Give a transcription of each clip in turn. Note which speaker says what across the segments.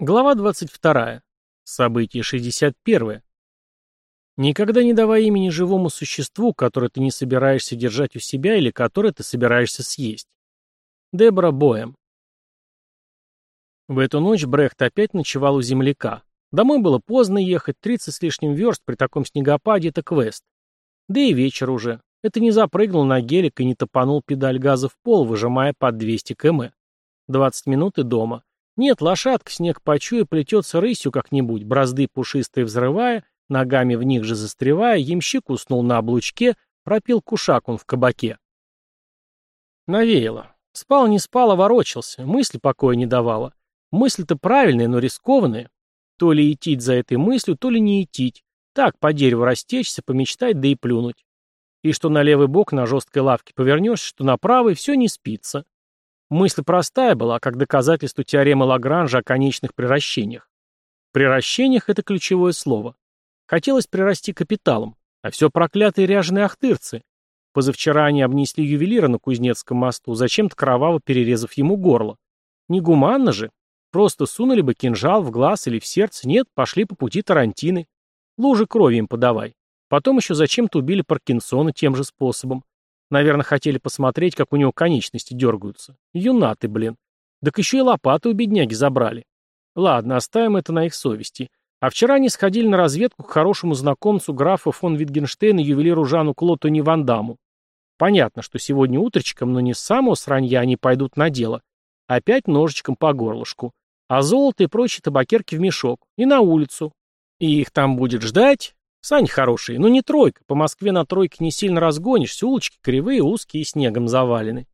Speaker 1: Глава 22. Событие 61. Никогда не давай имени живому существу, которое ты не собираешься держать у себя или которое ты собираешься съесть. Дебора Боэм. В эту ночь Брехт опять ночевал у земляка. Домой было поздно ехать, 30 с лишним верст при таком снегопаде — это квест. Да и вечер уже. Это не запрыгнул на гелик и не топанул педаль газа в пол, выжимая под 200 км. 20 минут и дома. Нет, лошадка снег почуя плетется рысью как-нибудь, бразды пушистые взрывая, ногами в них же застревая, ямщик уснул на облучке, пропил кушак он в кабаке. Навеяло. Спал, не спал, а ворочался, мысль покоя не давала. Мысль-то правильная, но рискованная. То ли идти за этой мыслью, то ли не идти. Так, по дереву растечься, помечтать, да и плюнуть. И что на левый бок на жесткой лавке повернешься, что на правый, все не спится. Мысль простая была, как доказательство теоремы Лагранжа о конечных приращениях. Приращениях — это ключевое слово. Хотелось прирасти капиталом, а все проклятые ряженые ахтырцы. Позавчера они обнесли ювелира на Кузнецком мосту, зачем-то кроваво перерезав ему горло. Негуманно же. Просто сунули бы кинжал в глаз или в сердце, нет, пошли по пути Тарантины. Лужи крови им подавай. Потом еще зачем-то убили Паркинсона тем же способом. Наверное, хотели посмотреть, как у него конечности дергаются. Юнаты, блин. Так еще и лопаты у бедняги забрали. Ладно, оставим это на их совести. А вчера они сходили на разведку к хорошему знакомцу графа фон Витгенштейна, ювелиру Жану Клотони Ван Дамму. Понятно, что сегодня утречком, но не с самого сранья они пойдут на дело. Опять ножичком по горлышку. А золото и прочие табакерки в мешок. И на улицу. И их там будет ждать... Сань хорошие, но не тройка, по Москве на тройке не сильно разгонишься, улочки кривые, узкие и снегом завалены.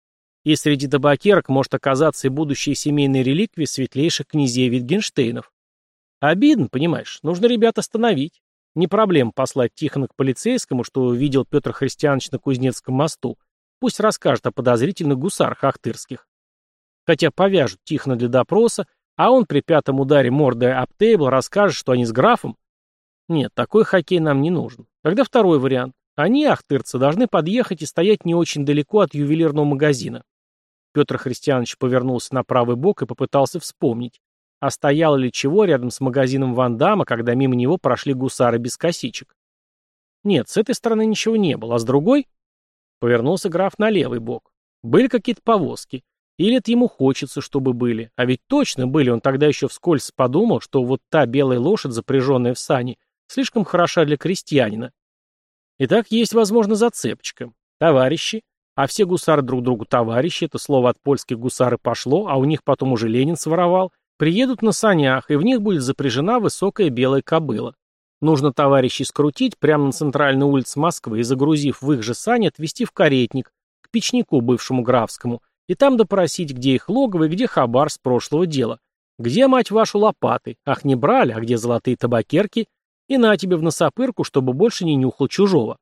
Speaker 1: И среди табакерок может оказаться и будущие семейные реликвии светлейших князей Витгенштейнов. Обидно, понимаешь, нужно ребят остановить. Не проблема послать Тихона к полицейскому, что видел Петр Христианович на Кузнецком мосту. Пусть расскажет о подозрительных гусарах ахтырских. Хотя повяжут Тихона для допроса, а он при пятом ударе мордой об тейбл расскажет, что они с графом. Нет, такой хоккей нам не нужен. Тогда второй вариант. Они, ахтырцы, должны подъехать и стоять не очень далеко от ювелирного магазина. Петр Христианович повернулся на правый бок и попытался вспомнить, а стояло ли чего рядом с магазином Ван Дамма, когда мимо него прошли гусары без косичек. Нет, с этой стороны ничего не было, а с другой... Повернулся граф на левый бок. Были какие-то повозки. Или это ему хочется, чтобы были. А ведь точно были, он тогда еще вскользь подумал, что вот та белая лошадь, запряженная в сани, слишком хороша для крестьянина. Итак, есть, возможно, зацепочка. Товарищи. А все гусары друг другу товарищи, это слово от польских гусары пошло, а у них потом уже Ленин своровал, приедут на санях, и в них будет запряжена высокая белая кобыла. Нужно товарищей скрутить прямо на центральной улице Москвы и, загрузив в их же сани, отвезти в Каретник, к печнику бывшему графскому, и там допросить, где их логово и где хабар с прошлого дела. Где, мать вашу, лопаты? Ах, не брали, а где золотые табакерки? И на тебе в носопырку, чтобы больше не нюхал чужого.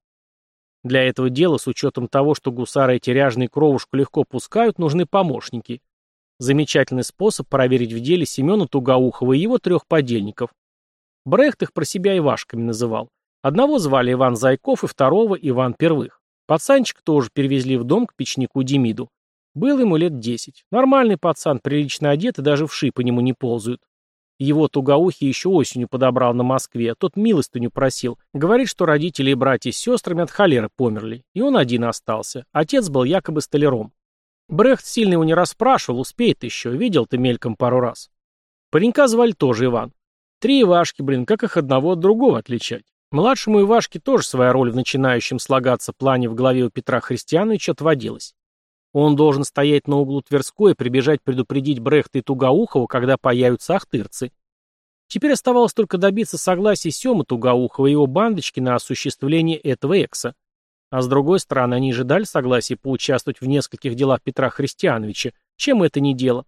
Speaker 1: Для этого дела, с учетом того, что гусары эти ряженые кровушку легко пускают, нужны помощники. Замечательный способ проверить в деле Семена Тугоухова и его 3 подельников. Брехт их про себя Ивашками называл. Одного звали Иван Зайков и второго Иван Первых. Пацанчик тоже перевезли в дом к печнику Демиду. Был ему лет 10. Нормальный пацан, прилично одет и даже вши по нему не ползают. Его Тугоухий еще осенью подобрал на Москве, тот милостыню просил. Говорит, что родители и братья с сестрами от холеры померли, и он один остался. Отец был якобы столяром. Брехт сильно его не расспрашивал, успеет еще, видел ты мельком пару раз. Паренька звали тоже Иван. 3 Ивашки, блин, как их одного от другого отличать? Младшему Ивашке тоже своя роль в начинающем слагаться плане в голове у Петра Христиановича отводилась. Он должен стоять на углу Тверской и прибежать предупредить Брехта и Тугоухова, когда появятся ахтырцы. Теперь оставалось только добиться согласия Семы Тугоухова и его бандочки на осуществление этого экса. А с другой стороны, они же дали согласие поучаствовать в нескольких делах Петра Христиановича. Чем это не дело?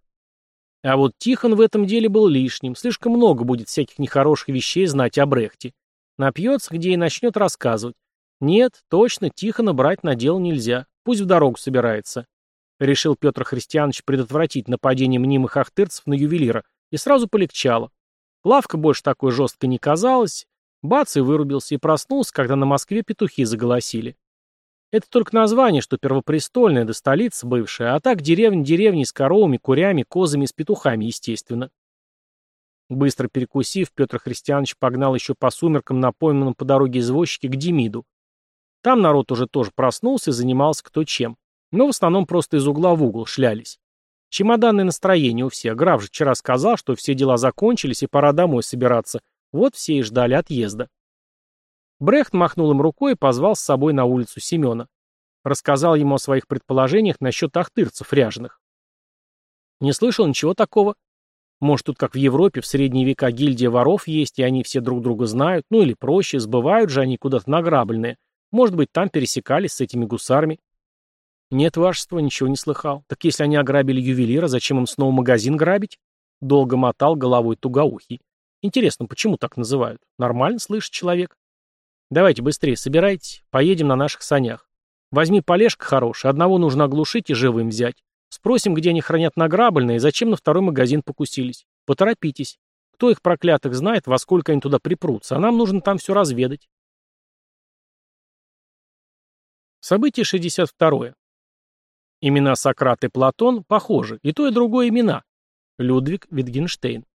Speaker 1: А вот Тихон в этом деле был лишним. Слишком много будет всяких нехороших вещей знать о Брехте. Напьется, где и начнет рассказывать. Нет, точно, Тихона брать на дело нельзя. Пусть в дорогу собирается. Решил Петр Христианович предотвратить нападение мнимых ахтырцев на ювелира, и сразу полегчало. Лавка больше такой жесткой не казалась. Бац, и вырубился, и проснулся, когда на Москве петухи заголосили. Это только название, что первопрестольная, да столица бывшая, а так деревня с коровами, курями, козами и с петухами, естественно. Быстро перекусив, Петр Христианович погнал еще по сумеркам на пойманном по дороге извозчике к Демиду. Там народ уже тоже проснулся и занимался кто чем. Но в основном просто из угла в угол шлялись. Чемоданное настроение у всех. Граф же вчера сказал, что все дела закончились и пора домой собираться. Вот все и ждали отъезда. Брехт махнул им рукой и позвал с собой на улицу Семена. Рассказал ему о своих предположениях насчет ахтырцев ряженых. Не слышал ничего такого. Может, тут как в Европе в средние века гильдия воров есть, и они все друг друга знают, ну или проще, сбывают же они куда-то награбленные. Может быть, там пересекались с этими гусарами. Нет, вашество, ничего не слыхал. Так если они ограбили ювелира, зачем им снова магазин грабить? Долго мотал головой тугоухий. Интересно, почему так называют? Нормально слышит человек. Давайте быстрее собирайтесь, поедем на наших санях. Возьми полежка хороший, одного нужно оглушить и живым взять. Спросим, где они хранят награбленное и зачем на второй магазин покусились. Поторопитесь. Кто их проклятых знает, во сколько они туда припрутся, а нам нужно там все разведать. Событие 62. Имена Сократ и Платон похожи, и то, и другое имена. Людвиг Витгенштейн.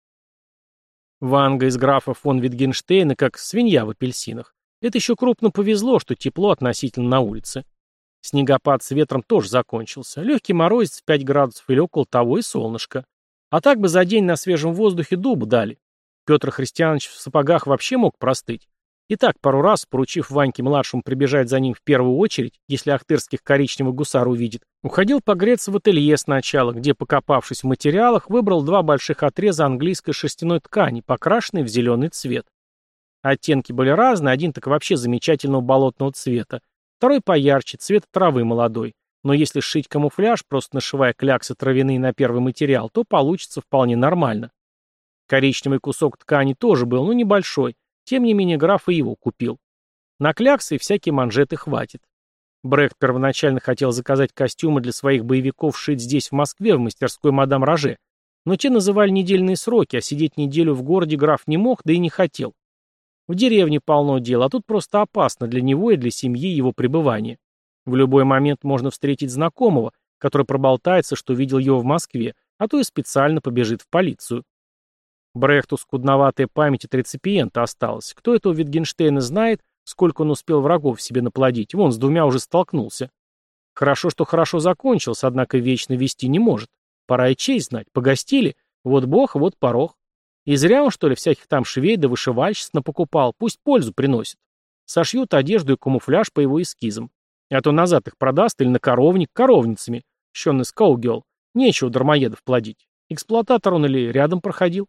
Speaker 1: Ванга из графа фон Витгенштейна как свинья в апельсинах. Это еще крупно повезло, что тепло относительно на улице. Снегопад с ветром тоже закончился. Легкий морозец в 5 градусов или около того и солнышко. А так бы за день на свежем воздухе дуб дали. Петр Христианович в сапогах вообще мог простыть. И так пару раз, поручив Ваньке-младшему прибежать за ним в первую очередь, если ахтырских коричневых гусар увидит, уходил погреться в ателье сначала, где, покопавшись в материалах, выбрал 2 больших отреза английской шерстяной ткани, покрашенной в зеленый цвет. Оттенки были разные, один так вообще замечательного болотного цвета, второй поярче, цвета травы молодой. Но если сшить камуфляж, просто нашивая кляксы травяные на первый материал, то получится вполне нормально. Коричневый кусок ткани тоже был, но небольшой. Тем не менее, граф и его купил. На кляксы и всякие манжеты хватит. Брехт первоначально хотел заказать костюмы для своих боевиков шить здесь, в Москве, в мастерской мадам Роже. Но те называли недельные сроки, а сидеть неделю в городе граф не мог, да и не хотел. В деревне полно дел, а тут просто опасно для него и для семьи его пребывания. В любой момент можно встретить знакомого, который проболтается, что видел его в Москве, а то и специально побежит в полицию. Брехту скудноватая память от реципиента осталась. Кто этого Витгенштейна знает, сколько он успел врагов себе наплодить? Вон, с 2 уже столкнулся. Хорошо, что хорошо закончился, однако вечно вести не может. Пора и честь знать. Погостили. Вот бог, вот порог. И зря он, что ли, всяких там швей да вышивальщиц напокупал. Пусть пользу приносит. Сошьют одежду и камуфляж по его эскизам. А то назад их продаст или на коровник коровницами. Щенный скоугелл. Нечего дармоедов плодить. Эксплуататор он или рядом проходил.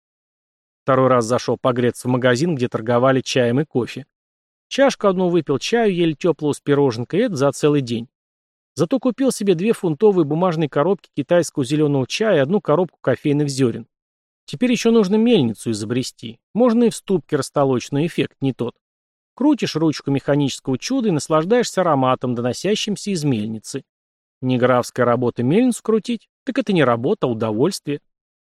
Speaker 1: Второй раз зашел погреться в магазин, где торговали чаем и кофе. Чашку одну выпил чаю, еле теплого с пироженкой, и это за целый день. Зато купил себе 2 фунтовые бумажные коробки китайского зеленого чая и 1 коробку кофейных зерен. Теперь еще нужно мельницу изобрести. Можно и в ступке растолочь, но эффект не тот. Крутишь ручку механического чуда и наслаждаешься ароматом, доносящимся из мельницы. Не графская работа мельницу крутить, так это не работа, а удовольствие.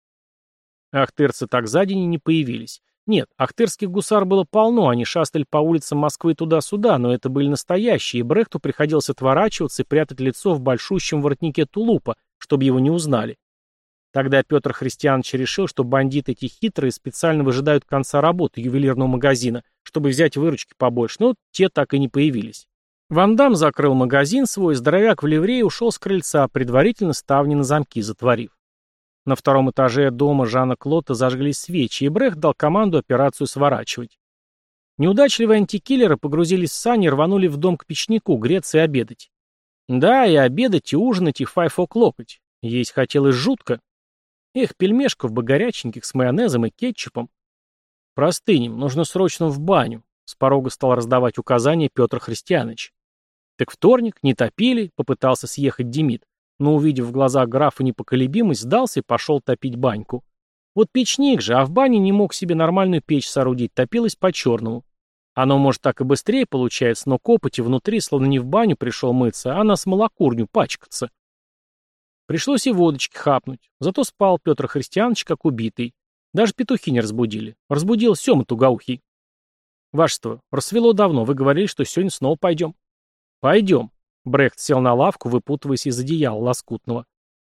Speaker 1: Ахтырцы так за день и не появились. Нет, ахтырских гусар было полно, они шастали по улицам Москвы туда-сюда, но это были настоящие, и Брехту приходилось отворачиваться и прятать лицо в большущем воротнике тулупа, чтобы его не узнали. Тогда Петр Христианович решил, что бандиты эти хитрые специально выжидают конца работы ювелирного магазина, чтобы взять выручки побольше, но те так и не появились. Ван Дам закрыл магазин свой, здоровяк в ливрее ушел с крыльца, предварительно ставни на замки затворив. На 2-м этаже дома Жана Клота зажглись свечи, и Брехт дал команду операцию сворачивать. Неудачливые антикиллеры погрузились в сани и рванули в дом к печнику, греться и обедать. Да, и обедать, и ужинать, и 5 o'clock. Есть хотелось жутко. Эх, пельмешков бы горяченьких с майонезом и кетчупом. Простынем, нужно срочно в баню. С порога стал раздавать указания Петр Христианович. Так вторник, не топили, попытался съехать Демид, но, увидев в глазах графа непоколебимость, сдался и пошел топить баньку. Вот печник же, а в бане не мог себе нормальную печь соорудить, топилась по-черному. Оно, может, так и быстрее получается, но копоти внутри, словно не в баню пришел мыться, а на смолокурню пачкаться. Пришлось и водочки хапнуть, зато спал Петр Христианович как убитый. Даже петухи не разбудили. Разбудил Сема тугоухий. Вашество, рассвело давно, вы говорили, что сегодня снова пойдем. Пойдем. Брехт сел на лавку, выпутываясь из одеяла лоскутного.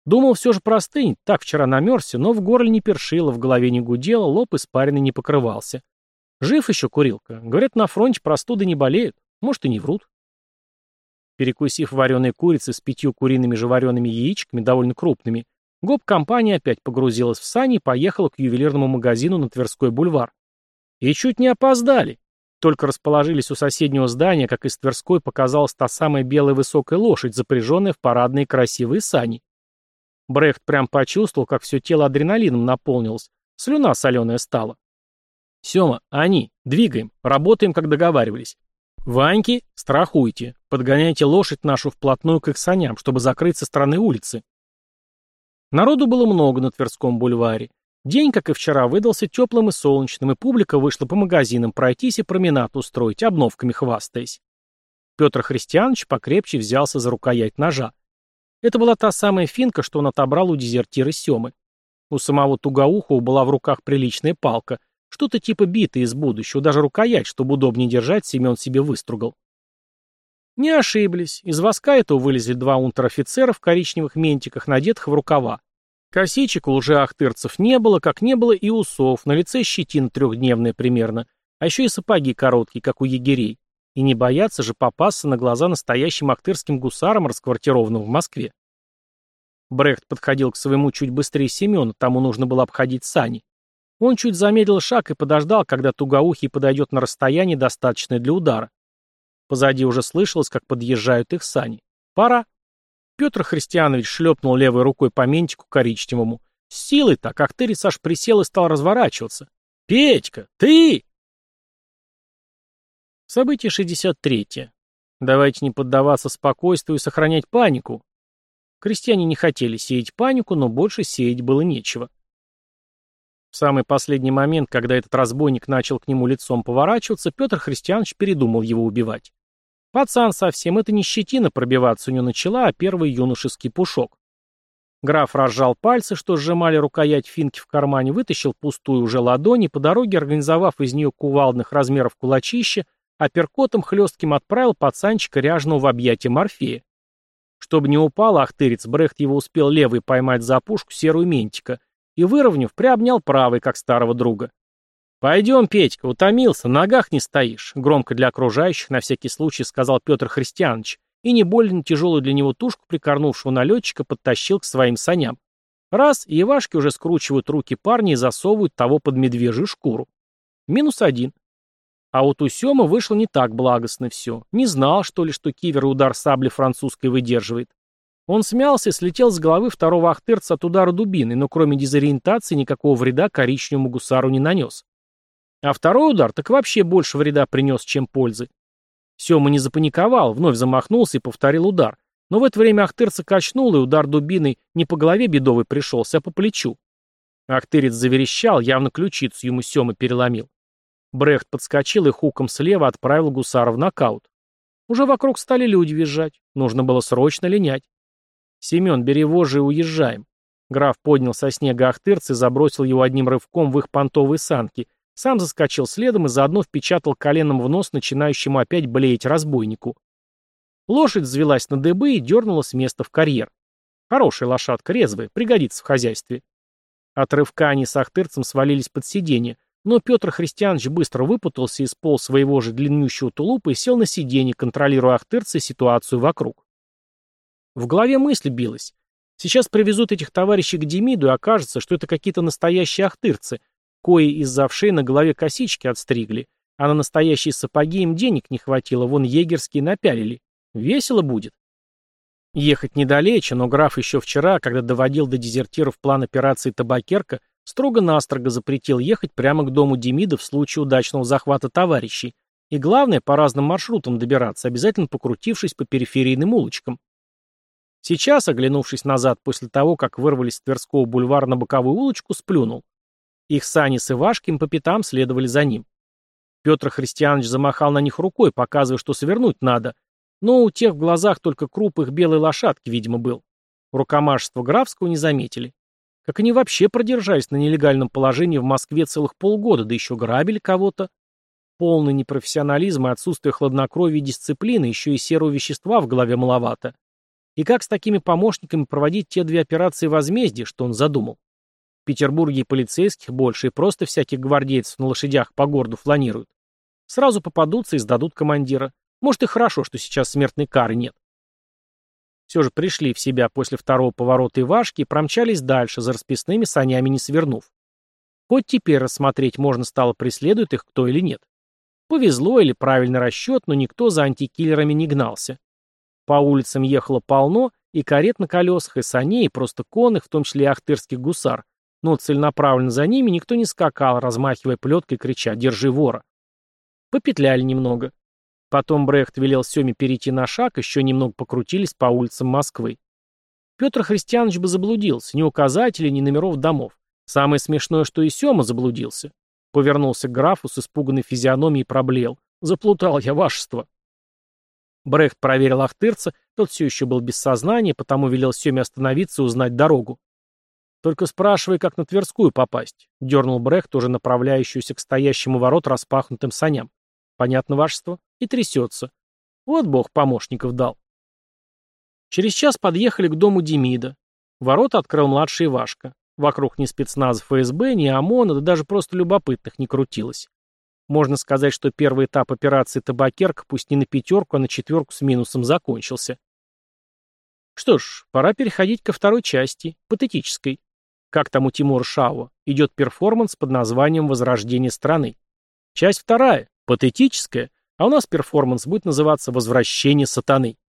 Speaker 1: Думал, все же простынет, так вчера намерзся, но в горле не першило, в голове не гудело, лоб испаренный не покрывался. Жив еще курилка. Говорят, на фронте простуды не болеют. Может, и не врут. Перекусив вареной курицей с 5 куриными же вареными яичками, довольно крупными, гоп-компания опять погрузилась в сани и поехала к ювелирному магазину на Тверской бульвар. И чуть не опоздали. Только расположились у соседнего здания, как из Тверской показалась та самая белая высокая лошадь, запряженная в парадные красивые сани. Брехт прям почувствовал, как все тело адреналином наполнилось. Слюна соленая стала. «Сема, они, двигаем, работаем, как договаривались. Ваньки, страхуйте, подгоняйте лошадь нашу вплотную к их саням, чтобы закрыть со стороны улицы». Народу было много на Тверском бульваре. День, как и вчера, выдался теплым и солнечным, и публика вышла по магазинам пройтись и променад устроить, обновками хвастаясь. Петр Христианович покрепче взялся за рукоять ножа. Это была та самая финка, что он отобрал у дезертира Семы. У самого Тугоухова была в руках приличная палка, что-то типа биты из будущего, даже рукоять, чтобы удобнее держать, Семен себе выстругал. Не ошиблись. Из воска этого вылезли 2 унтер-офицера в коричневых ментиках, надетых в рукава. Косичек у лжеахтырцев не было, как не было и усов, на лице щетина 3-дневная примерно, а еще и сапоги короткие, как у егерей. И не боятся же попасться на глаза настоящим ахтырским гусарам, расквартированным в Москве. Брехт подходил к своему чуть быстрее Семена, тому нужно было обходить сани. Он чуть замедлил шаг и подождал, когда Тугоухий подойдет на расстояние, достаточное для удара. Позади уже слышалось, как подъезжают их сани. Пора. Петр Христианович шлепнул левой рукой по ментику коричневому. С силой так, ахтырец аж присел и стал разворачиваться. «Петька, ты!» Событие 63. Давайте не поддаваться спокойствию и сохранять панику. Крестьяне не хотели сеять панику, но больше сеять было нечего. В самый последний момент, когда этот разбойник начал к нему лицом поворачиваться, Петр Христианович передумал его убивать. Пацан совсем, это не щетина пробиваться у него начала, а первый юношеский пушок. Граф разжал пальцы, что сжимали рукоять финки в кармане, вытащил пустую уже ладонь и по дороге, организовав из нее кувалдных размеров кулачище, апперкотом хлестким отправил пацанчика ряженого в объятия Морфея. Чтобы не упал ахтырец, Брехт его успел левой поймать за опушку серую ментика и, выровняв, приобнял правой, как старого друга. «Пойдем, Петька, утомился, на ногах не стоишь», — громко для окружающих на всякий случай сказал Петр Христианович, и не больно тяжелую для него тушку прикорнувшего налетчика подтащил к своим саням. Раз, и Ивашки уже скручивают руки парня и засовывают того под медвежью шкуру. -1. А вот у Семы вышло не так благостно все. Не знал, что ли, что кивер удар сабли французской выдерживает. Он смялся и слетел с головы второго ахтырца от удара дубиной, но кроме дезориентации никакого вреда коричневому гусару не нанес. А второй удар так вообще больше вреда принес, чем пользы. Сема не запаниковал, вновь замахнулся и повторил удар. Но в это время ахтырца качнул, и удар дубиной не по голове бедовой пришелся, а по плечу. Ахтырец заверещал, явно ключицу ему Сема переломил. Брехт подскочил и хуком слева отправил гусара в нокаут. Уже вокруг стали люди визжать. Нужно было срочно линять. «Семен, бери вожжи и уезжаем». Граф поднял со снега ахтырца и забросил его одним рывком в их понтовые санки. Сам заскочил следом и заодно впечатал коленом в нос начинающему опять блеять разбойнику. Лошадь взвелась на дыбы и дернула с места в карьер. Хорошая лошадка, резвая, пригодится в хозяйстве. От рывка они с ахтырцем свалились под сиденье, но Петр Христианович быстро выпутался из пол своего же длиннющего тулупа и сел на сиденье, контролируя ахтырца и ситуацию вокруг. В голове мысль билась. Сейчас привезут этих товарищей к Демиду, и окажется, что это какие-то настоящие ахтырцы, кои из-за вшей на голове косички отстригли, а на настоящие сапоги им денег не хватило, вон егерские напялили. Весело будет. Ехать недалече, но граф еще вчера, когда доводил до дезертиров план операции «Табакерка», строго-настрого запретил ехать прямо к дому Демида в случае удачного захвата товарищей. И главное, по разным маршрутам добираться, обязательно покрутившись по периферийным улочкам. Сейчас, оглянувшись назад после того, как вырвались с Тверского бульвара на боковую улочку, сплюнул. Их сани с Ивашким по пятам следовали за ним. Петр Христианович замахал на них рукой, показывая, что свернуть надо, но у тех в глазах только круп их белой лошадки, видимо, был. Рукомашество Графского не заметили. Как они вообще продержались на нелегальном положении в Москве целых полгода, да еще грабили кого-то? Полный непрофессионализм и отсутствие хладнокровия и дисциплины, еще и серого вещества в голове маловато. И как с такими помощниками проводить те две операции возмездия, что он задумал? В Петербурге и полицейских больше, и просто всяких гвардейцев на лошадях по городу фланируют. Сразу попадутся и сдадут командира. Может, и хорошо, что сейчас смертной кары нет. Все же пришли в себя после второго поворота Ивашки и промчались дальше, за расписными санями не свернув. Хоть теперь рассмотреть можно стало, преследует их кто или нет. Повезло или правильный расчет, но никто за антикиллерами не гнался. По улицам ехало полно и карет на колесах, и саней, и просто конных, в том числе и ахтырских гусар, но целенаправленно за ними никто не скакал, размахивая плеткой, крича «Держи вора!». Попетляли немного. Потом Брехт велел Семе перейти на шаг, еще немного покрутились по улицам Москвы. Петр Христианович бы заблудился, ни указателей, ни номеров домов. Самое смешное, что и Сема заблудился. Повернулся к графу с испуганной физиономией и проблеял. «Заплутал я, вашество!» Брехт проверил ахтырца, тот все еще был без сознания, потому велел Семе остановиться и узнать дорогу. «Только спрашивай, как на Тверскую попасть», — дернул Брехт, уже направляющуюся к стоящему ворот распахнутым саням. «Понятно, вашество?» И трясется. Вот бог помощников дал. Через час подъехали к дому Демида. Ворота открыл младший Ивашка. Вокруг ни спецназа ФСБ, ни ОМОНа, да даже просто любопытных не крутилось. Можно сказать, что первый этап операции «Табакерка» пусть не на 5, а на 4 с минусом закончился. Что ж, пора переходить ко второй части, патетической. Как там у Тимура Шауа, идет перформанс под названием «Возрождение страны». Часть вторая, патетическая, а у нас перформанс будет называться «Возвращение сатаны».